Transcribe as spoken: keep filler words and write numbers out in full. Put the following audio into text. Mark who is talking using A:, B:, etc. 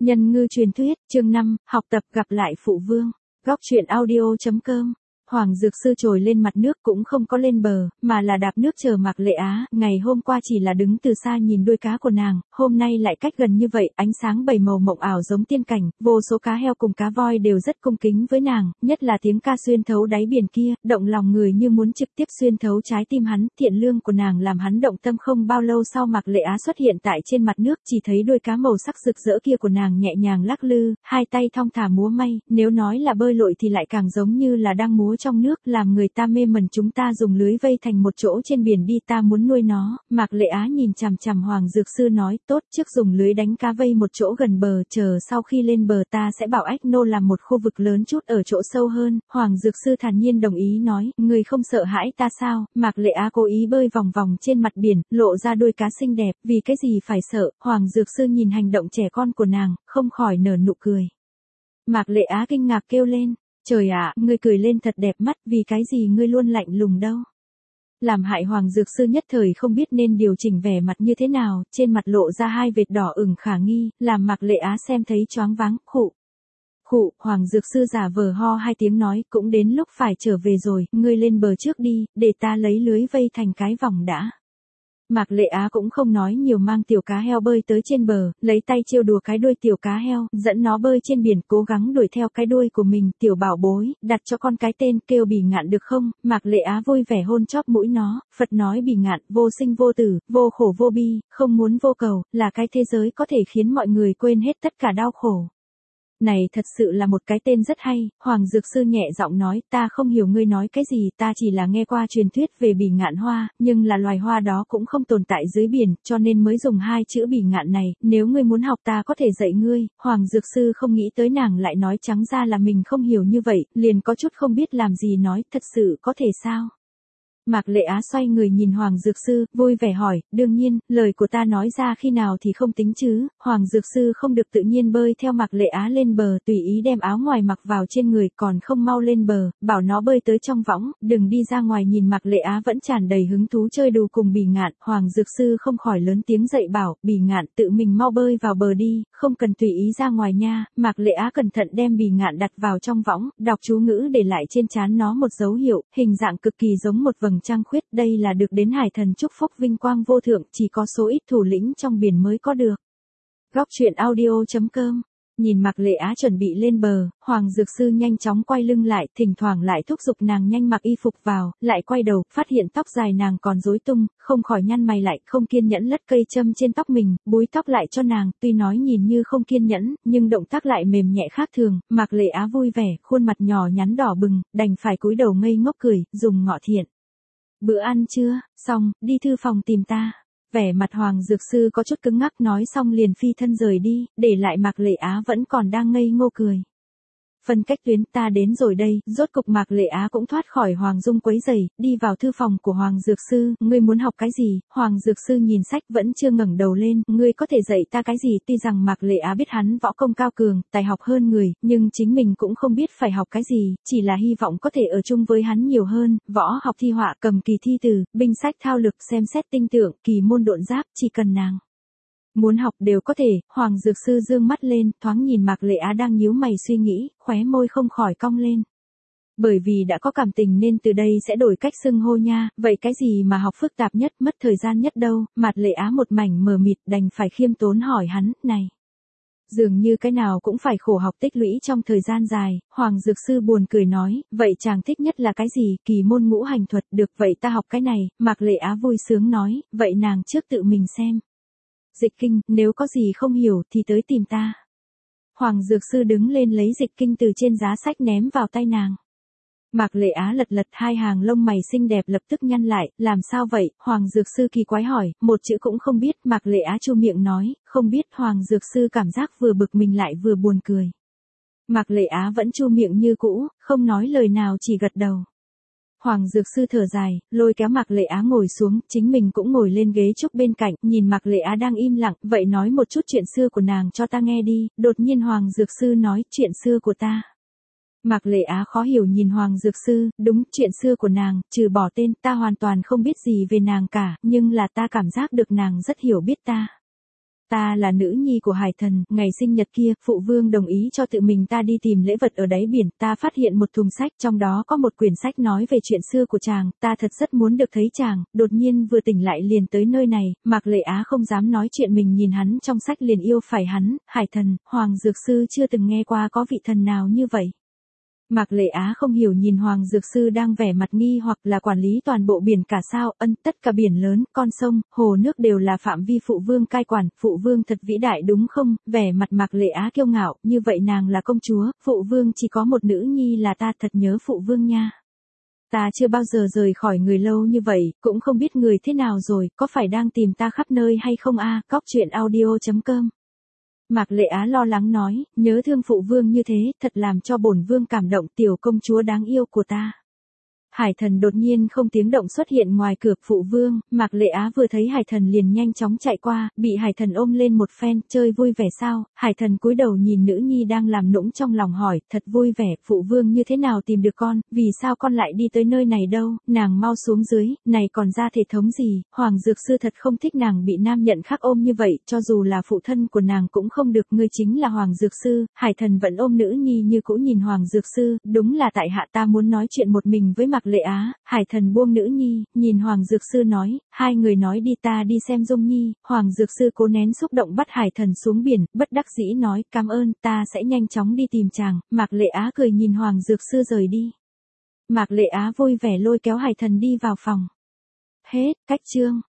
A: Nhân ngư truyền thuyết, chương năm, học tập gặp lại phụ vương. Góc truyện audio.com. Hoàng Dược Sư trồi lên mặt nước cũng không có lên bờ, mà là đạp nước chờ Mạc Lệ Á, ngày hôm qua chỉ là đứng từ xa nhìn đuôi cá của nàng, hôm nay lại cách gần như vậy, ánh sáng bảy màu mộng ảo giống tiên cảnh, vô số cá heo cùng cá voi đều rất cung kính với nàng, nhất là tiếng ca xuyên thấu đáy biển kia, động lòng người như muốn trực tiếp xuyên thấu trái tim hắn, thiện lương của nàng làm hắn động tâm. Không bao lâu sau Mạc Lệ Á xuất hiện tại trên mặt nước, chỉ thấy đuôi cá màu sắc rực rỡ kia của nàng nhẹ nhàng lắc lư, hai tay thong thả múa may, nếu nói là bơi lội thì lại càng giống như là đang múa trong nước, làm người ta mê mẩn. Chúng ta dùng lưới vây thành một chỗ trên biển đi, ta muốn nuôi nó. Mạc Lệ Á nhìn chằm chằm Hoàng Dược Sư nói, tốt, trước dùng lưới đánh cá vây một chỗ gần bờ, chờ sau khi lên bờ ta sẽ bảo Ách Nô làm một khu vực lớn chút ở chỗ sâu hơn. Hoàng Dược Sư thản nhiên đồng ý nói, người không sợ hãi ta sao? Mạc Lệ Á cố ý bơi vòng vòng trên mặt biển, lộ ra đuôi cá xinh đẹp, vì cái gì phải sợ? Hoàng Dược Sư nhìn hành động trẻ con của nàng, không khỏi nở nụ cười. Mạc Lệ Á kinh ngạc kêu lên, trời ạ, ngươi cười lên thật đẹp mắt, vì cái gì ngươi luôn lạnh lùng đâu? Làm hại Hoàng Dược Sư nhất thời không biết nên điều chỉnh vẻ mặt như thế nào, trên mặt lộ ra hai vệt đỏ ửng khả nghi, làm Mạc Lệ Á xem thấy choáng váng. Khụ, khụ, Hoàng Dược Sư giả vờ ho hai tiếng nói, cũng đến lúc phải trở về rồi, ngươi lên bờ trước đi, để ta lấy lưới vây thành cái vòng đã. Mạc Lệ Á cũng không nói nhiều, mang tiểu cá heo bơi tới trên bờ, lấy tay trêu đùa cái đuôi tiểu cá heo, dẫn nó bơi trên biển, cố gắng đuổi theo cái đuôi của mình. Tiểu bảo bối, đặt cho con cái tên kêu Bỉ Ngạn được không? Mạc Lệ Á vui vẻ hôn chóp mũi nó, Phật nói Bỉ Ngạn, vô sinh vô tử, vô khổ vô bi, không muốn vô cầu, là cái thế giới có thể khiến mọi người quên hết tất cả đau khổ. Này thật sự là một cái tên rất hay. Hoàng Dược Sư nhẹ giọng nói, ta không hiểu ngươi nói cái gì, ta chỉ là nghe qua truyền thuyết về bỉ ngạn hoa, nhưng là loài hoa đó cũng không tồn tại dưới biển, cho nên mới dùng hai chữ bỉ ngạn này, nếu ngươi muốn học ta có thể dạy ngươi. Hoàng Dược Sư không nghĩ tới nàng lại nói trắng ra là mình không hiểu như vậy, liền có chút không biết làm gì nói, thật sự có thể sao? Mạc Lệ Á xoay người nhìn Hoàng Dược Sư, vui vẻ hỏi, đương nhiên, lời của ta nói ra khi nào thì không tính chứ? Hoàng Dược Sư không được tự nhiên bơi theo Mạc Lệ Á lên bờ, tùy ý đem áo ngoài mặc vào trên người, còn không mau lên bờ, bảo nó bơi tới trong võng, đừng đi ra ngoài. Nhìn Mạc Lệ Á vẫn tràn đầy hứng thú chơi đùa cùng Bỉ Ngạn, Hoàng Dược Sư không khỏi lớn tiếng dạy bảo, Bỉ Ngạn tự mình mau bơi vào bờ đi, không cần tùy ý ra ngoài nha. Mạc Lệ Á cẩn thận đem Bỉ Ngạn đặt vào trong võng, đọc chú ngữ để lại trên trán nó một dấu hiệu, hình dạng cực kỳ giống một vầng trăng khuyết, đây là được đến hải thần chúc phúc vinh quang vô thượng, chỉ có số ít thủ lĩnh trong biển mới có được. Góc truyện audio.com. Nhìn Mạc Lệ Á chuẩn bị lên bờ, Hoàng Dược Sư nhanh chóng quay lưng lại, thỉnh thoảng lại thúc giục nàng nhanh mặc y phục vào, lại quay đầu, phát hiện tóc dài nàng còn rối tung, không khỏi nhăn mày lại, không kiên nhẫn lất cây châm trên tóc mình, búi tóc lại cho nàng, tuy nói nhìn như không kiên nhẫn, nhưng động tác lại mềm nhẹ khác thường. Mạc Lệ Á vui vẻ, khuôn mặt nhỏ nhắn đỏ bừng, đành phải cúi đầu ngây ngốc cười, dùng ngọ thiện. Bữa ăn chưa, xong, đi thư phòng tìm ta. Vẻ mặt Hoàng Dược Sư có chút cứng ngắc, nói xong liền phi thân rời đi, để lại Mạc Lệ Á vẫn còn đang ngây ngô cười. Phân cách tuyến, ta đến rồi đây. Rốt cục Mạc Lệ Á cũng thoát khỏi Hoàng Dung quấy rầy, đi vào thư phòng của Hoàng Dược Sư. Ngươi muốn học cái gì? Hoàng Dược Sư nhìn sách vẫn chưa ngẩng đầu lên, ngươi có thể dạy ta cái gì? Tuy rằng Mạc Lệ Á biết hắn võ công cao cường, tài học hơn người, nhưng chính mình cũng không biết phải học cái gì, chỉ là hy vọng có thể ở chung với hắn nhiều hơn. Võ học, thi họa, cầm kỳ thi từ, binh sách thao lược, xem xét tinh tượng, kỳ môn độn giáp, chỉ cần nàng muốn học đều có thể. Hoàng Dược Sư dương mắt lên, thoáng nhìn Mạc Lệ Á đang nhíu mày suy nghĩ, khóe môi không khỏi cong lên. Bởi vì đã có cảm tình nên từ đây sẽ đổi cách xưng hô nha, vậy cái gì mà học phức tạp nhất, mất thời gian nhất đâu? Mạc Lệ Á một mảnh mờ mịt, đành phải khiêm tốn hỏi hắn, này, dường như cái nào cũng phải khổ học tích lũy trong thời gian dài. Hoàng Dược Sư buồn cười nói, vậy chàng thích nhất là cái gì? Kỳ môn ngũ hành thuật. Được, vậy ta học cái này. Mạc Lệ Á vui sướng nói, vậy nàng trước tự mình xem dịch kinh, nếu có gì không hiểu thì tới tìm ta. Hoàng Dược Sư đứng lên lấy dịch kinh từ trên giá sách ném vào tay nàng. Mạc Lệ Á lật lật, hai hàng lông mày xinh đẹp lập tức nhăn lại, làm sao vậy? Hoàng Dược Sư kỳ quái hỏi, một chữ cũng không biết. Mạc Lệ Á chu miệng nói, không biết. Hoàng Dược Sư cảm giác vừa bực mình lại vừa buồn cười. Mạc Lệ Á vẫn chu miệng như cũ, không nói lời nào, chỉ gật đầu. Hoàng Dược Sư thở dài, lôi kéo Mạc Lệ Á ngồi xuống, chính mình cũng ngồi lên ghế trúc bên cạnh, nhìn Mạc Lệ Á đang im lặng, vậy nói một chút chuyện xưa của nàng cho ta nghe đi. Đột nhiên Hoàng Dược Sư nói, chuyện xưa của ta. Mạc Lệ Á khó hiểu nhìn Hoàng Dược Sư, đúng, chuyện xưa của nàng, trừ bỏ tên, ta hoàn toàn không biết gì về nàng cả, nhưng là ta cảm giác được nàng rất hiểu biết ta. ta là nữ nhi của Hải Thần, ngày sinh nhật kia, phụ vương đồng ý cho tự mình ta đi tìm lễ vật ở đáy biển, ta phát hiện một thùng sách, trong đó có một quyển sách nói về chuyện xưa của chàng, ta thật rất muốn được thấy chàng, đột nhiên vừa tỉnh lại liền tới nơi này, Mạc Lệ Á không dám nói chuyện mình nhìn hắn trong sách liền yêu phải hắn, Hải Thần, Hoàng Dược Sư chưa từng nghe qua có vị thần nào như vậy. Mạc Lệ Á không hiểu nhìn Hoàng Dược Sư đang vẻ mặt nghi hoặc là quản lý toàn bộ biển cả sao, ân, tất cả biển lớn, con sông, hồ nước đều là phạm vi phụ vương cai quản, phụ vương thật vĩ đại đúng không, vẻ mặt Mạc Lệ Á kiêu ngạo, như vậy nàng là công chúa, phụ vương chỉ có một nữ nhi là ta, thật nhớ phụ vương nha. Ta chưa bao giờ rời khỏi người lâu như vậy, cũng không biết người thế nào rồi, có phải đang tìm ta khắp nơi hay không a? À, Cóc truyện audio chấm com. Mạc Lệ Á lo lắng nói, nhớ thương phụ vương như thế, thật làm cho bổn vương cảm động, tiểu công chúa đáng yêu của ta. Hải Thần đột nhiên không tiếng động xuất hiện ngoài cửa phụ vương, Mạc Lệ Á vừa thấy Hải Thần liền nhanh chóng chạy qua, bị Hải Thần ôm lên một phen, chơi vui vẻ sao, Hải Thần cúi đầu nhìn nữ nhi đang làm nũng trong lòng hỏi, thật vui vẻ, phụ vương như thế nào tìm được con, vì sao con lại đi tới nơi này đâu, nàng mau xuống dưới, này còn ra thể thống gì, Hoàng Dược Sư thật không thích nàng bị nam nhận khác ôm như vậy, cho dù là phụ thân của nàng cũng không được, ngươi chính là Hoàng Dược Sư, Hải Thần vẫn ôm nữ nhi như cũ nhìn Hoàng Dược Sư, đúng là tại hạ ta muốn nói chuyện một mình với Mạc Lệ Á, Hải Thần buông nữ nhi, nhìn Hoàng Dược Sư nói, hai người nói đi ta đi xem Dung Nhi, Hoàng Dược Sư cố nén xúc động bắt Hải Thần xuống biển, bất đắc dĩ nói, cảm ơn, ta sẽ nhanh chóng đi tìm chàng, Mạc Lệ Á cười nhìn Hoàng Dược Sư rời đi. Mạc Lệ Á vui vẻ lôi kéo Hải Thần đi vào phòng. Hết, cách chương.